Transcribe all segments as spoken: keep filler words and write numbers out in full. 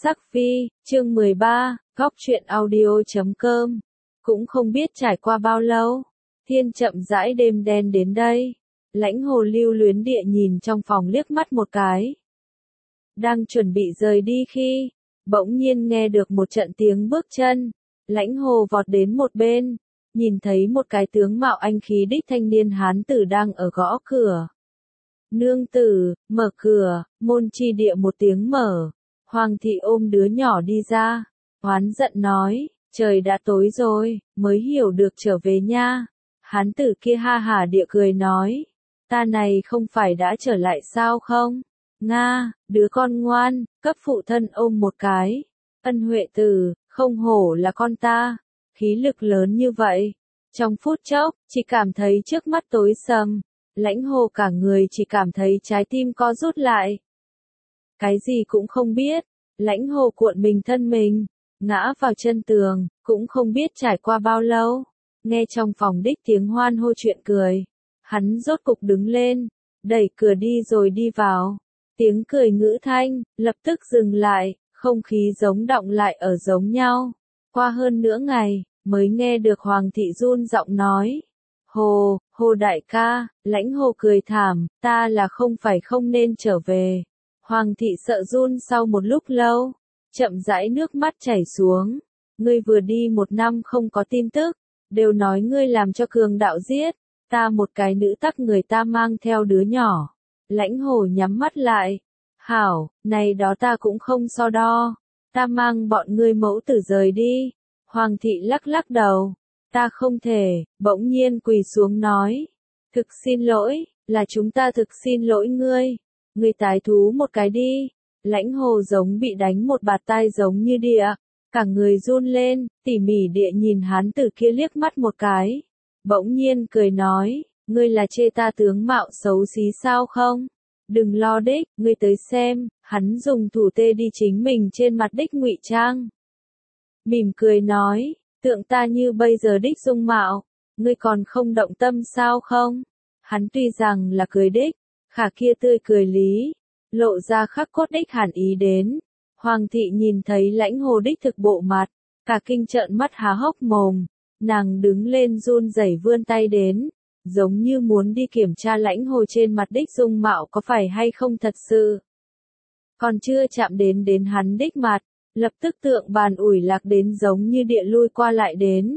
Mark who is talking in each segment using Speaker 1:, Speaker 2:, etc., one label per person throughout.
Speaker 1: Sắc Phi, chương mười ba, góc truyện audio chấm com. Cũng không biết trải qua bao lâu, thiên chậm rãi đêm đen đến đây. Lãnh Hồ lưu luyến địa nhìn trong phòng liếc mắt một cái. Đang chuẩn bị rời đi khi, bỗng nhiên nghe được một trận tiếng bước chân. Lãnh Hồ vọt đến một bên, nhìn thấy một cái tướng mạo anh khí đích thanh niên hán tử đang ở gõ cửa. Nương tử, mở cửa, môn chi địa một tiếng mở. Hoàng thị ôm đứa nhỏ đi ra, oán giận nói, trời đã tối rồi, mới hiểu được trở về nha. Hán tử kia ha hả địa cười nói, ta này không phải đã trở lại sao không? Nga, đứa con ngoan, cấp phụ thân ôm một cái. Ân Huệ tử, không hổ là con ta, khí lực lớn như vậy. Trong phút chốc, chỉ cảm thấy trước mắt tối sầm, Lãnh Hồ cả người chỉ cảm thấy trái tim co rút lại. Cái gì cũng không biết, Lãnh Hồ cuộn mình thân mình, ngã vào chân tường, cũng không biết trải qua bao lâu. Nghe trong phòng đích tiếng hoan hô chuyện cười, hắn rốt cục đứng lên, đẩy cửa đi rồi đi vào. Tiếng cười ngữ thanh, lập tức dừng lại, không khí giống động lại ở giống nhau. Qua hơn nửa ngày, mới nghe được Hoàng thị run giọng nói. Hồ, Hồ đại ca, Lãnh Hồ cười thảm, ta là không phải không nên trở về. Hoàng thị sợ run sau một lúc lâu, chậm rãi nước mắt chảy xuống. Ngươi vừa đi một năm không có tin tức, đều nói ngươi làm cho cường đạo giết, ta một cái nữ tắc người ta mang theo đứa nhỏ. Lãnh Hồ nhắm mắt lại, hảo, này đó ta cũng không so đo, ta mang bọn ngươi mẫu tử rời đi. Hoàng thị lắc lắc đầu, ta không thể, bỗng nhiên quỳ xuống nói, thực xin lỗi, là chúng ta thực xin lỗi ngươi. Ngươi tái thú một cái đi. Lãnh Hồ giống bị đánh một bạt tai giống như địa, cả người run lên, tỉ mỉ địa nhìn hán tử kia liếc mắt một cái. Bỗng nhiên cười nói, ngươi là chê ta tướng mạo xấu xí sao không? Đừng lo đích, ngươi tới xem, hắn dùng thủ tê đi chính mình trên mặt đích ngụy trang. Mỉm cười nói, tượng ta như bây giờ đích dung mạo, ngươi còn không động tâm sao không? Hắn tuy rằng là cười đích, khả kia tươi cười lý, lộ ra khắc cốt đích hàn ý đến. Hoàng thị nhìn thấy Lãnh Hồ đích thực bộ mặt, cả kinh trợn mắt há hốc mồm, nàng đứng lên run rẩy vươn tay đến, giống như muốn đi kiểm tra Lãnh Hồ trên mặt đích dung mạo có phải hay không thật sự. Còn chưa chạm đến đến hắn đích mặt, lập tức tượng bàn ủi lạc đến giống như địa lui qua lại đến.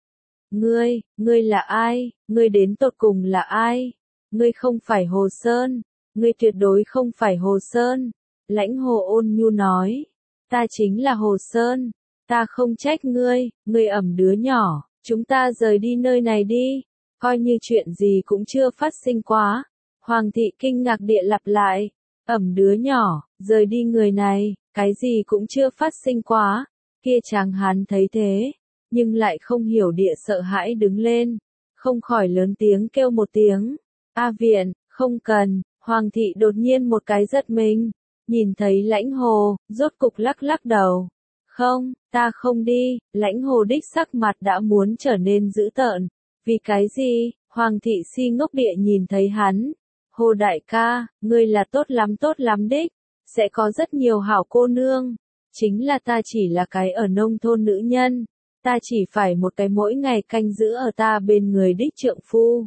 Speaker 1: Ngươi, ngươi là ai, ngươi đến tột cùng là ai? Ngươi không phải Hồ Sơn, ngươi tuyệt đối không phải Hồ Sơn. Lãnh Hồ ôn nhu nói, ta chính là Hồ Sơn, ta không trách ngươi, ngươi ẵm đứa nhỏ, chúng ta rời đi nơi này đi, coi như chuyện gì cũng chưa phát sinh quá. Hoàng thị kinh ngạc địa lặp lại, ẵm đứa nhỏ, rời đi người này, cái gì cũng chưa phát sinh quá. Kia chàng hán thấy thế, nhưng lại không hiểu địa sợ hãi đứng lên, không khỏi lớn tiếng kêu một tiếng. A viện, không cần. Hoàng thị đột nhiên một cái giật mình, nhìn thấy Lãnh Hồ, rốt cục lắc lắc đầu. Không, ta không đi. Lãnh Hồ đích sắc mặt đã muốn trở nên dữ tợn. Vì cái gì? Hoàng thị si ngốc địa nhìn thấy hắn. Hồ đại ca, ngươi là tốt lắm tốt lắm đích, sẽ có rất nhiều hảo cô nương. Chính là ta chỉ là cái ở nông thôn nữ nhân, ta chỉ phải một cái mỗi ngày canh giữ ở ta bên người đích trượng phu.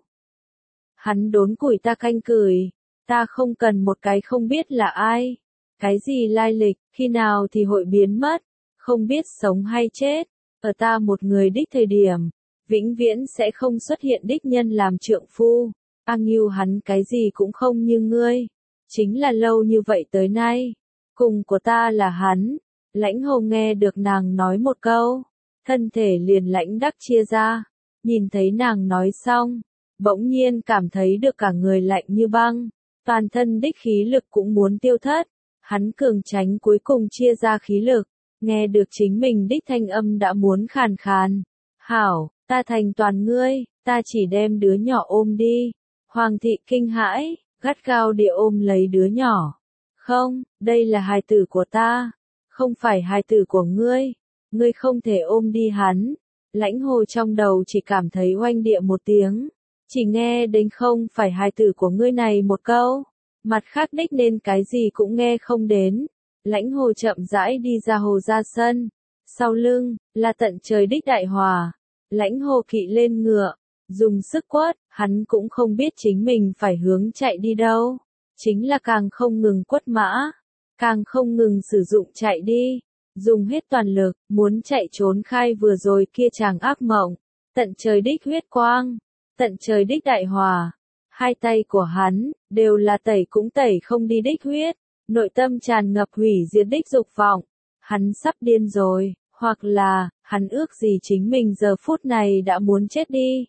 Speaker 1: Hắn đốn củi ta canh cười, ta không cần một cái không biết là ai, cái gì lai lịch, khi nào thì hội biến mất, không biết sống hay chết, ở ta một người đích thời điểm, vĩnh viễn sẽ không xuất hiện đích nhân làm trượng phu. A Ngưu hắn cái gì cũng không như ngươi, chính là lâu như vậy tới nay, cùng của ta là hắn. Lãnh Hồ nghe được nàng nói một câu, thân thể liền lãnh đắc chia ra, nhìn thấy nàng nói xong, bỗng nhiên cảm thấy được cả người lạnh như băng, toàn thân đích khí lực cũng muốn tiêu thất. Hắn cường tránh cuối cùng chia ra khí lực, nghe được chính mình đích thanh âm đã muốn khàn khàn. Hảo, ta thành toàn ngươi, ta chỉ đem đứa nhỏ ôm đi. Hoàng thị kinh hãi, gắt gao địa ôm lấy đứa nhỏ. Không, đây là hài tử của ta, không phải hài tử của ngươi, ngươi không thể ôm đi hắn. Lãnh Hồ trong đầu chỉ cảm thấy oanh địa một tiếng. Chỉ nghe đến không phải hài tử của ngươi này một câu, mặt khác đích nên cái gì cũng nghe không đến. Lãnh Hồ chậm rãi đi ra hồ ra sân. Sau lưng, là tận trời đích đại hòa. Lãnh Hồ kỵ lên ngựa, dùng sức quất, hắn cũng không biết chính mình phải hướng chạy đi đâu. Chính là càng không ngừng quất mã, càng không ngừng sử dụng chạy đi. Dùng hết toàn lực, muốn chạy trốn khai vừa rồi kia chàng ác mộng. Tận trời đích huyết quang, tận trời đích đại hòa. Hai tay của hắn, đều là tẩy cũng tẩy không đi đích huyết. Nội tâm tràn ngập hủy diệt đích dục vọng. Hắn sắp điên rồi, hoặc là, hắn ước gì chính mình giờ phút này đã muốn chết đi.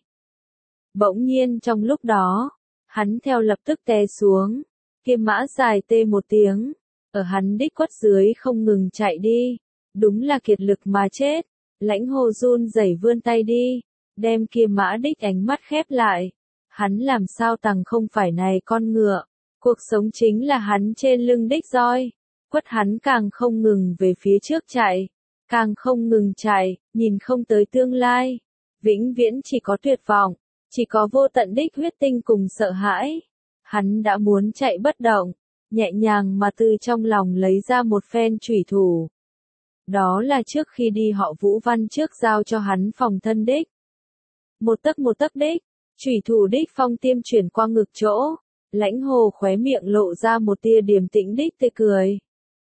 Speaker 1: Bỗng nhiên trong lúc đó, hắn theo lập tức té xuống. Kia mã dài tê một tiếng, ở hắn đích quất dưới không ngừng chạy đi. Đúng là kiệt lực mà chết. Lãnh Hồ run rẩy vươn tay đi, đem kia mã đích ánh mắt khép lại. Hắn làm sao tằng không phải này con ngựa. Cuộc sống chính là hắn trên lưng đích roi. Quất hắn càng không ngừng về phía trước chạy. Càng không ngừng chạy, nhìn không tới tương lai. Vĩnh viễn chỉ có tuyệt vọng. Chỉ có vô tận đích huyết tinh cùng sợ hãi. Hắn đã muốn chạy bất động. Nhẹ nhàng mà từ trong lòng lấy ra một phen chủy thủ. Đó là trước khi đi họ Vũ Văn trước giao cho hắn phòng thân đích. Một tấc một tấc đích. Chủy thủ đích phong tiêm chuyển qua ngực chỗ. Lãnh Hồ khóe miệng lộ ra một tia điềm tĩnh đích tê cười.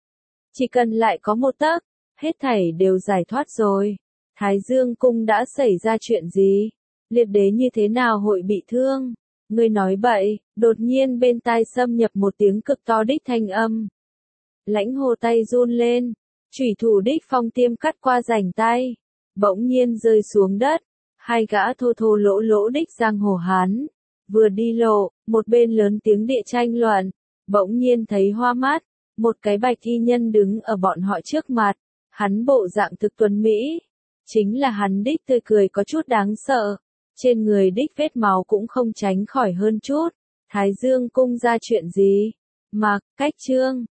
Speaker 1: Chỉ cần lại có một tấc, hết thảy đều giải thoát rồi. Thái Dương cung đã xảy ra chuyện gì? Liệt đế như thế nào hội bị thương? Ngươi nói bậy, đột nhiên bên tai xâm nhập một tiếng cực to đích thanh âm. Lãnh Hồ tay run lên, chủy thủ đích phong tiêm cắt qua rảnh tay, bỗng nhiên rơi xuống đất. Hai gã thô thô lỗ lỗ đích giang hồ hán, vừa đi lộ, một bên lớn tiếng địa tranh luận, bỗng nhiên thấy hoa mắt, một cái bạch y nhân đứng ở bọn họ trước mặt, hắn bộ dạng thực tuấn mỹ, chính là hắn đích tươi cười có chút đáng sợ, trên người đích vết máu cũng không tránh khỏi hơn chút. Thái Dương cung ra chuyện gì? Mạc Cách Trương,